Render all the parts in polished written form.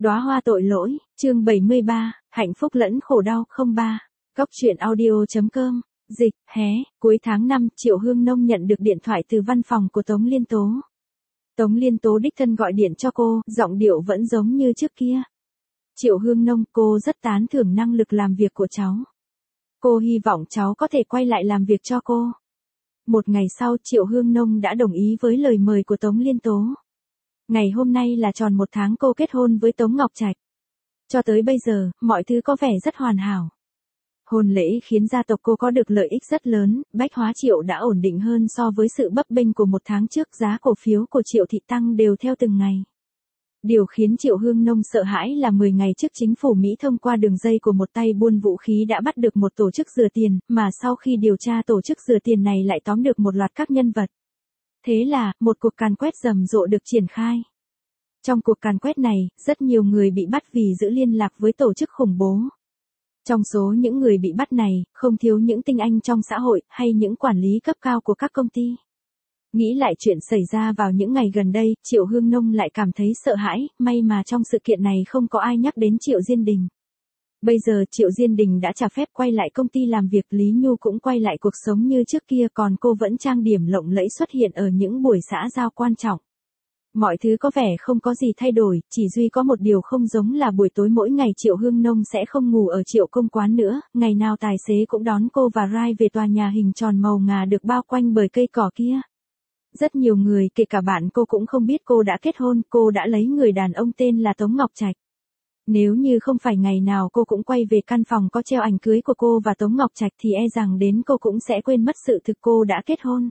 Đóa hoa tội lỗi, chương 73, hạnh phúc lẫn khổ đau 03. Góc truyện audio.com, dịch, cuối tháng 5, Triệu Hương Nông nhận được điện thoại từ văn phòng của Tống Liên Tố. Tống Liên Tố đích thân gọi điện cho cô, giọng điệu vẫn giống như trước kia. Triệu Hương Nông, cô rất tán thưởng năng lực làm việc của cháu. Cô hy vọng cháu có thể quay lại làm việc cho cô. Một ngày sau, Triệu Hương Nông đã đồng ý với lời mời của Tống Liên Tố. Ngày hôm nay là tròn 1 tháng cô kết hôn với Tống Ngọc Trạch. Cho tới bây giờ, mọi thứ có vẻ rất hoàn hảo. Hôn lễ khiến gia tộc cô có được lợi ích rất lớn, bách hóa Triệu đã ổn định hơn so với sự bấp bênh của 1 tháng trước, giá cổ phiếu của Triệu thị tăng đều theo từng ngày. Điều khiến Triệu Hương Nông sợ hãi là 10 ngày trước chính phủ Mỹ thông qua đường dây của một tay buôn vũ khí đã bắt được một tổ chức rửa tiền, mà sau khi điều tra tổ chức rửa tiền này lại tóm được một loạt các nhân vật. Thế là, một cuộc càn quét rầm rộ được triển khai. Trong cuộc càn quét này, rất nhiều người bị bắt vì giữ liên lạc với tổ chức khủng bố. Trong số những người bị bắt này, không thiếu những tinh anh trong xã hội, hay những quản lý cấp cao của các công ty. Nghĩ lại chuyện xảy ra vào những ngày gần đây, Triệu Hương Nông lại cảm thấy sợ hãi, may mà trong sự kiện này không có ai nhắc đến Triệu Diên Đình. Bây giờ Triệu Diên Đình đã trả phép quay lại công ty làm việc, Lý Nhu cũng quay lại cuộc sống như trước kia, còn cô vẫn trang điểm lộng lẫy xuất hiện ở những buổi xã giao quan trọng. Mọi thứ có vẻ không có gì thay đổi, chỉ duy có một điều không giống là buổi tối mỗi ngày Triệu Hương Nông sẽ không ngủ ở Triệu Công Quán nữa, ngày nào tài xế cũng đón cô và Rai về tòa nhà hình tròn màu ngà được bao quanh bởi cây cỏ kia. Rất nhiều người, kể cả bạn cô cũng không biết cô đã kết hôn, cô đã lấy người đàn ông tên là Tống Ngọc Trạch. Nếu như không phải ngày nào cô cũng quay về căn phòng có treo ảnh cưới của cô và Tống Ngọc Trạch thì e rằng đến cô cũng sẽ quên mất sự thực cô đã kết hôn.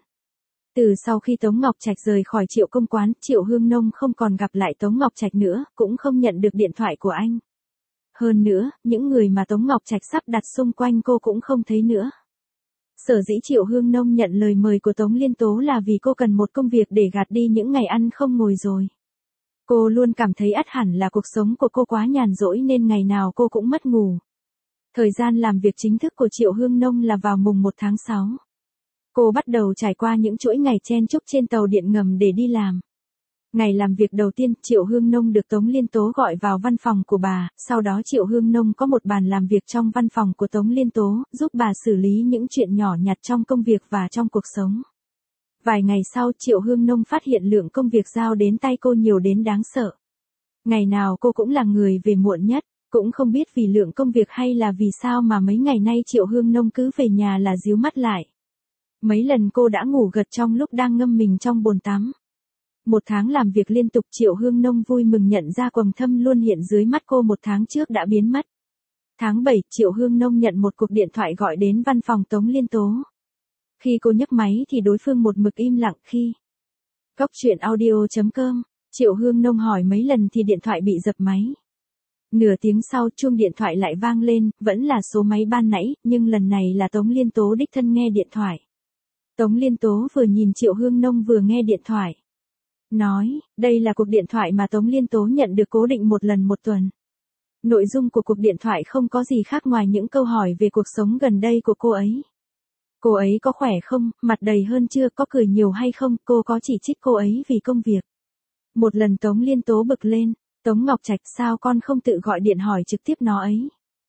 Từ sau khi Tống Ngọc Trạch rời khỏi Triệu Công Quán, Triệu Hương Nông không còn gặp lại Tống Ngọc Trạch nữa, cũng không nhận được điện thoại của anh. Hơn nữa, những người mà Tống Ngọc Trạch sắp đặt xung quanh cô cũng không thấy nữa. Sở dĩ Triệu Hương Nông nhận lời mời của Tống Liên Tố là vì cô cần một công việc để gạt đi những ngày ăn không ngồi rồi. Cô luôn cảm thấy ắt hẳn là cuộc sống của cô quá nhàn rỗi nên ngày nào cô cũng mất ngủ. Thời gian làm việc chính thức của Triệu Hương Nông là vào mùng 1 tháng 6. Cô bắt đầu trải qua những chuỗi ngày chen chúc trên tàu điện ngầm để đi làm. Ngày làm việc đầu tiên, Triệu Hương Nông được Tống Liên Tố gọi vào văn phòng của bà, sau đó Triệu Hương Nông có một bàn làm việc trong văn phòng của Tống Liên Tố, giúp bà xử lý những chuyện nhỏ nhặt trong công việc và trong cuộc sống. Vài ngày sau, Triệu Hương Nông phát hiện lượng công việc giao đến tay cô nhiều đến đáng sợ. Ngày nào cô cũng là người về muộn nhất, cũng không biết vì lượng công việc hay là vì sao mà mấy ngày nay Triệu Hương Nông cứ về nhà là díu mắt lại. Mấy lần cô đã ngủ gật trong lúc đang ngâm mình trong bồn tắm. 1 tháng làm việc liên tục, Triệu Hương Nông vui mừng nhận ra quầng thâm luôn hiện dưới mắt cô 1 tháng trước đã biến mất. Tháng 7, Triệu Hương Nông nhận một cuộc điện thoại gọi đến văn phòng Tống Liên Tố. Khi cô nhấc máy thì đối phương một mực im lặng. Khi Góc truyện audio.com, Triệu Hương Nông hỏi mấy lần thì điện thoại bị dập máy. Nửa tiếng sau, chuông điện thoại lại vang lên, vẫn là số máy ban nãy, nhưng lần này là Tống Liên Tố đích thân nghe điện thoại. Tống Liên Tố vừa nhìn Triệu Hương Nông vừa nghe điện thoại. Nói, đây là cuộc điện thoại mà Tống Liên Tố nhận được cố định 1 lần 1 tuần. Nội dung của cuộc điện thoại không có gì khác ngoài những câu hỏi về cuộc sống gần đây của cô ấy. Cô ấy có khỏe không, mặt đầy hơn chưa, có cười nhiều hay không, cô có chỉ trích cô ấy vì công việc. Một lần Tống Liên Tố bực lên, Tống Ngọc Trạch, sao con không tự gọi điện hỏi trực tiếp nó ấy.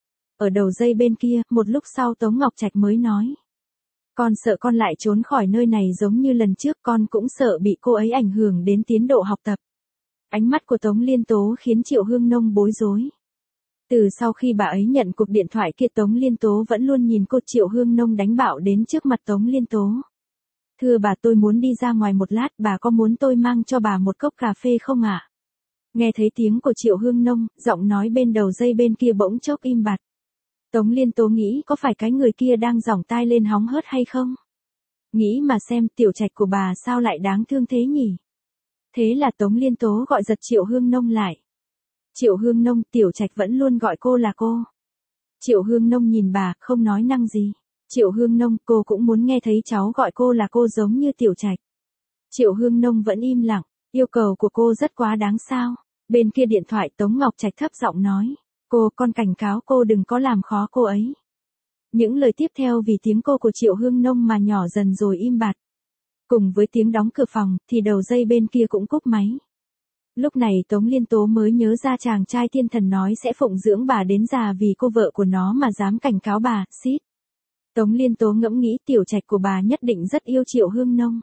Ở đầu dây bên kia, một lúc sau Tống Ngọc Trạch mới nói. Con sợ con lại trốn khỏi nơi này giống như lần trước, con cũng sợ bị cô ấy ảnh hưởng đến tiến độ học tập. Ánh mắt của Tống Liên Tố khiến Triệu Hương Nông bối rối. Từ sau khi bà ấy nhận cuộc điện thoại kia, Tống Liên Tố vẫn luôn nhìn cô. Triệu Hương Nông đánh bạo đến trước mặt Tống Liên Tố. Thưa bà, tôi muốn đi ra ngoài một lát, bà có muốn tôi mang cho bà một cốc cà phê không ạ? Nghe thấy tiếng của Triệu Hương Nông, giọng nói bên đầu dây bên kia bỗng chốc im bặt. Tống Liên Tố nghĩ có phải cái người kia đang giỏng tai lên hóng hớt hay không? Nghĩ mà xem, Tiểu Trạch của bà sao lại đáng thương thế nhỉ? Thế là Tống Liên Tố gọi giật Triệu Hương Nông lại. Triệu Hương Nông, Tiểu Trạch vẫn luôn gọi cô là cô. Triệu Hương Nông nhìn bà, không nói năng gì. Triệu Hương Nông, cô cũng muốn nghe thấy cháu gọi cô là cô giống như Tiểu Trạch. Triệu Hương Nông vẫn im lặng, yêu cầu của cô rất quá đáng sao? Bên kia điện thoại Tống Ngọc Trạch thấp giọng nói. Con cảnh cáo cô đừng có làm khó cô ấy. Những lời tiếp theo vì tiếng cô của Triệu Hương Nông mà nhỏ dần rồi im bặt. Cùng với tiếng đóng cửa phòng, thì đầu dây bên kia cũng cúp máy. Lúc này Tống Liên Tố mới nhớ ra chàng trai thiên thần nói sẽ phụng dưỡng bà đến già vì cô vợ của nó mà dám cảnh cáo bà, xít. Tống Liên Tố ngẫm nghĩ tiểu trạch của bà nhất định rất yêu Triệu Hương Nông.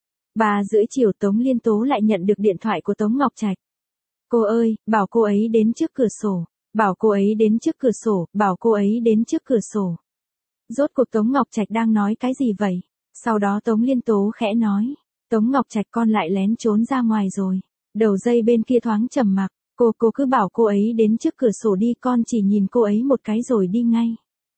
3:30 Tống Liên Tố lại nhận được điện thoại của Tống Ngọc Trạch. Cô ơi, bảo cô ấy đến trước cửa sổ, bảo cô ấy đến trước cửa sổ, bảo cô ấy đến trước cửa sổ. Rốt cuộc Tống Ngọc Trạch đang nói cái gì vậy? Sau đó Tống Liên Tố khẽ nói, Tống Ngọc Trạch con lại lén trốn ra ngoài rồi. Đầu dây bên kia thoáng trầm mặc, cô cứ bảo cô ấy đến trước cửa sổ đi, con chỉ nhìn cô ấy một cái rồi đi ngay.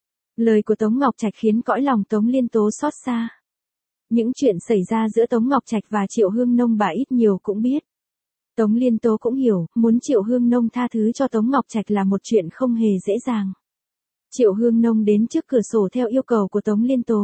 Lời của Tống Ngọc Trạch khiến cõi lòng Tống Liên Tố xót xa. Những chuyện xảy ra giữa Tống Ngọc Trạch và Triệu Hương Nông bà ít nhiều cũng biết. Tống Liên Tố cũng hiểu, muốn Triệu Hương Nông tha thứ cho Tống Ngọc Trạch là một chuyện không hề dễ dàng. Triệu Hương Nông đến trước cửa sổ theo yêu cầu của Tống Liên Tố.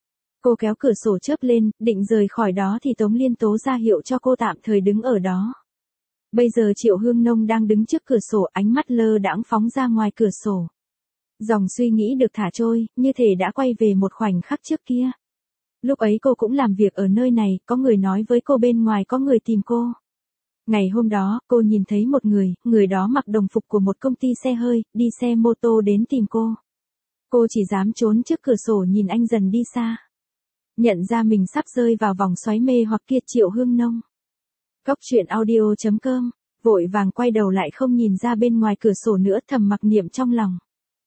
Cô kéo cửa sổ chớp lên, định rời khỏi đó thì Tống Liên Tố ra hiệu cho cô tạm thời đứng ở đó. Bây giờ Triệu Hương Nông đang đứng trước cửa sổ, ánh mắt lơ đãng phóng ra ngoài cửa sổ. Dòng suy nghĩ được thả trôi, như thể đã quay về một khoảnh khắc trước kia. Lúc ấy cô cũng làm việc ở nơi này, có người nói với cô bên ngoài có người tìm cô. Ngày hôm đó, cô nhìn thấy một người đó mặc đồng phục của một công ty xe hơi, đi xe mô tô đến tìm cô. Cô chỉ dám trốn trước cửa sổ nhìn anh dần đi xa. Nhận ra mình sắp rơi vào vòng xoáy mê hoặc kia Triệu Hương Nông. Cóc truyện audio.com, vội vàng quay đầu lại không nhìn ra bên ngoài cửa sổ nữa, thầm mặc niệm trong lòng.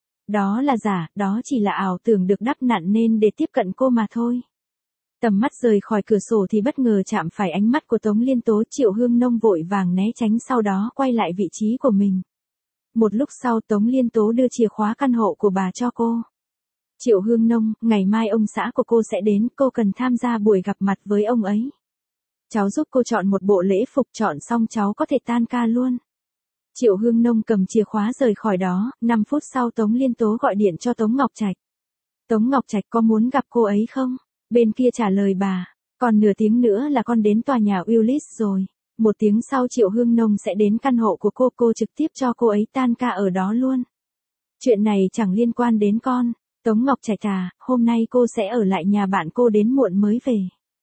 Đó là giả, đó chỉ là ảo tưởng được đắp nặn nên để tiếp cận cô mà thôi. Tầm mắt rời khỏi cửa sổ thì bất ngờ chạm phải ánh mắt của Tống Liên Tố. Triệu Hương Nông vội vàng né tránh, sau đó quay lại vị trí của mình. Một lúc sau Tống Liên Tố đưa chìa khóa căn hộ của bà cho cô. Triệu Hương Nông, ngày mai ông xã của cô sẽ đến, cô cần tham gia buổi gặp mặt với ông ấy. Cháu giúp cô chọn một bộ lễ phục, chọn xong cháu có thể tan ca luôn. Triệu Hương Nông cầm chìa khóa rời khỏi đó. 5 phút sau Tống Liên Tố gọi điện cho Tống Ngọc Trạch. Tống Ngọc Trạch có muốn gặp cô ấy không? Bên kia trả lời bà, còn nửa tiếng nữa là con đến tòa nhà Willis rồi. 1 tiếng sau Triệu Hương Nông sẽ đến căn hộ của cô trực tiếp cho cô ấy tan ca ở đó luôn. Chuyện này chẳng liên quan đến con. Tống Ngọc Trạch à, hôm nay cô sẽ ở lại nhà bạn cô đến muộn mới về.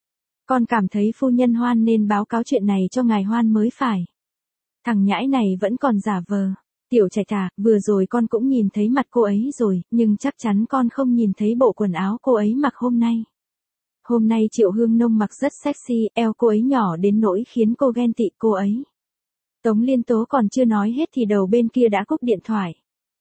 Con cảm thấy phu nhân Hoan nên báo cáo chuyện này cho ngài Hoan mới phải. Thằng nhãi này vẫn còn giả vờ. Tiểu Trạch à, vừa rồi con cũng nhìn thấy mặt cô ấy rồi, nhưng chắc chắn con không nhìn thấy bộ quần áo cô ấy mặc hôm nay. Hôm nay Triệu Hương Nông mặc rất sexy, eo cô ấy nhỏ đến nỗi khiến cô ghen tị cô ấy. Tống Liên Tố còn chưa nói hết thì đầu bên kia đã cúp điện thoại.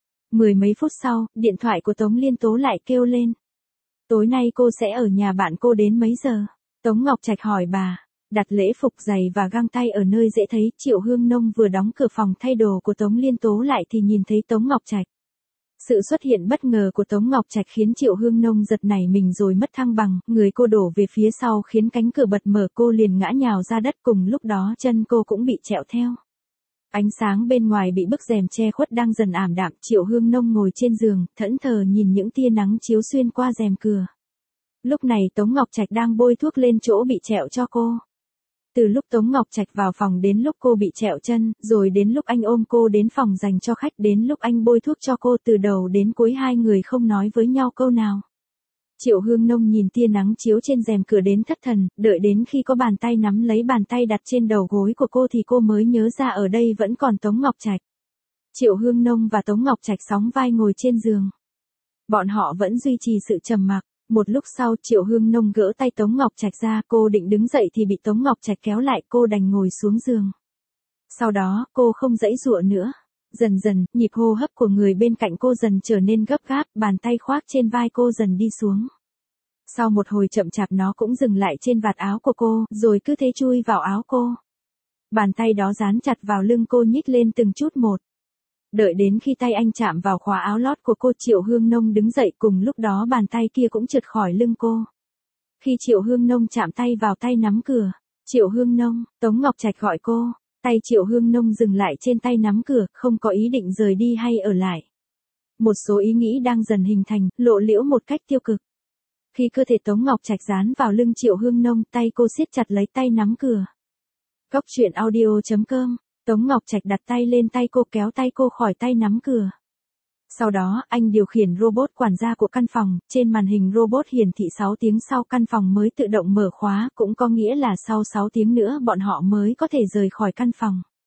10 mấy phút sau, điện thoại của Tống Liên Tố lại kêu lên. Tối nay cô sẽ ở nhà bạn cô đến mấy giờ? Tống Ngọc Trạch hỏi bà. Đặt lễ phục, giày và găng tay ở nơi dễ thấy. Triệu Hương Nông vừa đóng cửa phòng thay đồ của Tống Liên Tố lại thì nhìn thấy Tống Ngọc Trạch. Sự xuất hiện bất ngờ của Tống Ngọc Trạch khiến Triệu Hương Nông giật nảy mình rồi mất thăng bằng, người cô đổ về phía sau khiến cánh cửa bật mở, cô liền ngã nhào ra đất, cùng lúc đó chân cô cũng bị trẹo theo. Ánh sáng bên ngoài bị bức rèm che khuất đang dần ảm đạm, Triệu Hương Nông ngồi trên giường, thẫn thờ nhìn những tia nắng chiếu xuyên qua rèm cửa. Lúc này Tống Ngọc Trạch đang bôi thuốc lên chỗ bị trẹo cho cô. Từ lúc Tống Ngọc Trạch vào phòng đến lúc cô bị trẹo chân, rồi đến lúc anh ôm cô đến phòng dành cho khách, đến lúc anh bôi thuốc cho cô, từ đầu đến cuối hai người không nói với nhau câu nào. Triệu Hương Nông nhìn tia nắng chiếu trên rèm cửa đến thất thần, đợi đến khi có bàn tay nắm lấy bàn tay đặt trên đầu gối của cô thì cô mới nhớ ra ở đây vẫn còn Tống Ngọc Trạch. Triệu Hương Nông và Tống Ngọc Trạch sóng vai ngồi trên giường. Bọn họ vẫn duy trì sự trầm mặc. Một lúc sau Triệu Hương Nông gỡ tay Tống Ngọc Trạch ra, cô định đứng dậy thì bị Tống Ngọc Trạch kéo lại, cô đành ngồi xuống giường. Sau đó, cô không giãy giụa nữa. Dần dần, nhịp hô hấp của người bên cạnh cô dần trở nên gấp gáp, bàn tay khoác trên vai cô dần đi xuống. Sau một hồi chậm chạp nó cũng dừng lại trên vạt áo của cô, rồi cứ thế chui vào áo cô. Bàn tay đó dán chặt vào lưng cô, nhích lên từng chút một. Đợi đến khi tay anh chạm vào khóa áo lót của cô, Triệu Hương Nông đứng dậy, cùng lúc đó bàn tay kia cũng trượt khỏi lưng cô. Khi Triệu Hương Nông chạm tay vào tay nắm cửa, Triệu Hương Nông, Tống Ngọc Trạch gọi cô, tay Triệu Hương Nông dừng lại trên tay nắm cửa, không có ý định rời đi hay ở lại. Một số ý nghĩ đang dần hình thành, lộ liễu một cách tiêu cực. Khi cơ thể Tống Ngọc Trạch dán vào lưng Triệu Hương Nông, tay cô siết chặt lấy tay nắm cửa. Cóc truyện audio.com. Tống Ngọc Trạch đặt tay lên tay cô, kéo tay cô khỏi tay nắm cửa. Sau đó, anh điều khiển robot quản gia của căn phòng, trên màn hình robot hiển thị 6 tiếng sau căn phòng mới tự động mở khóa, cũng có nghĩa là sau 6 tiếng nữa bọn họ mới có thể rời khỏi căn phòng.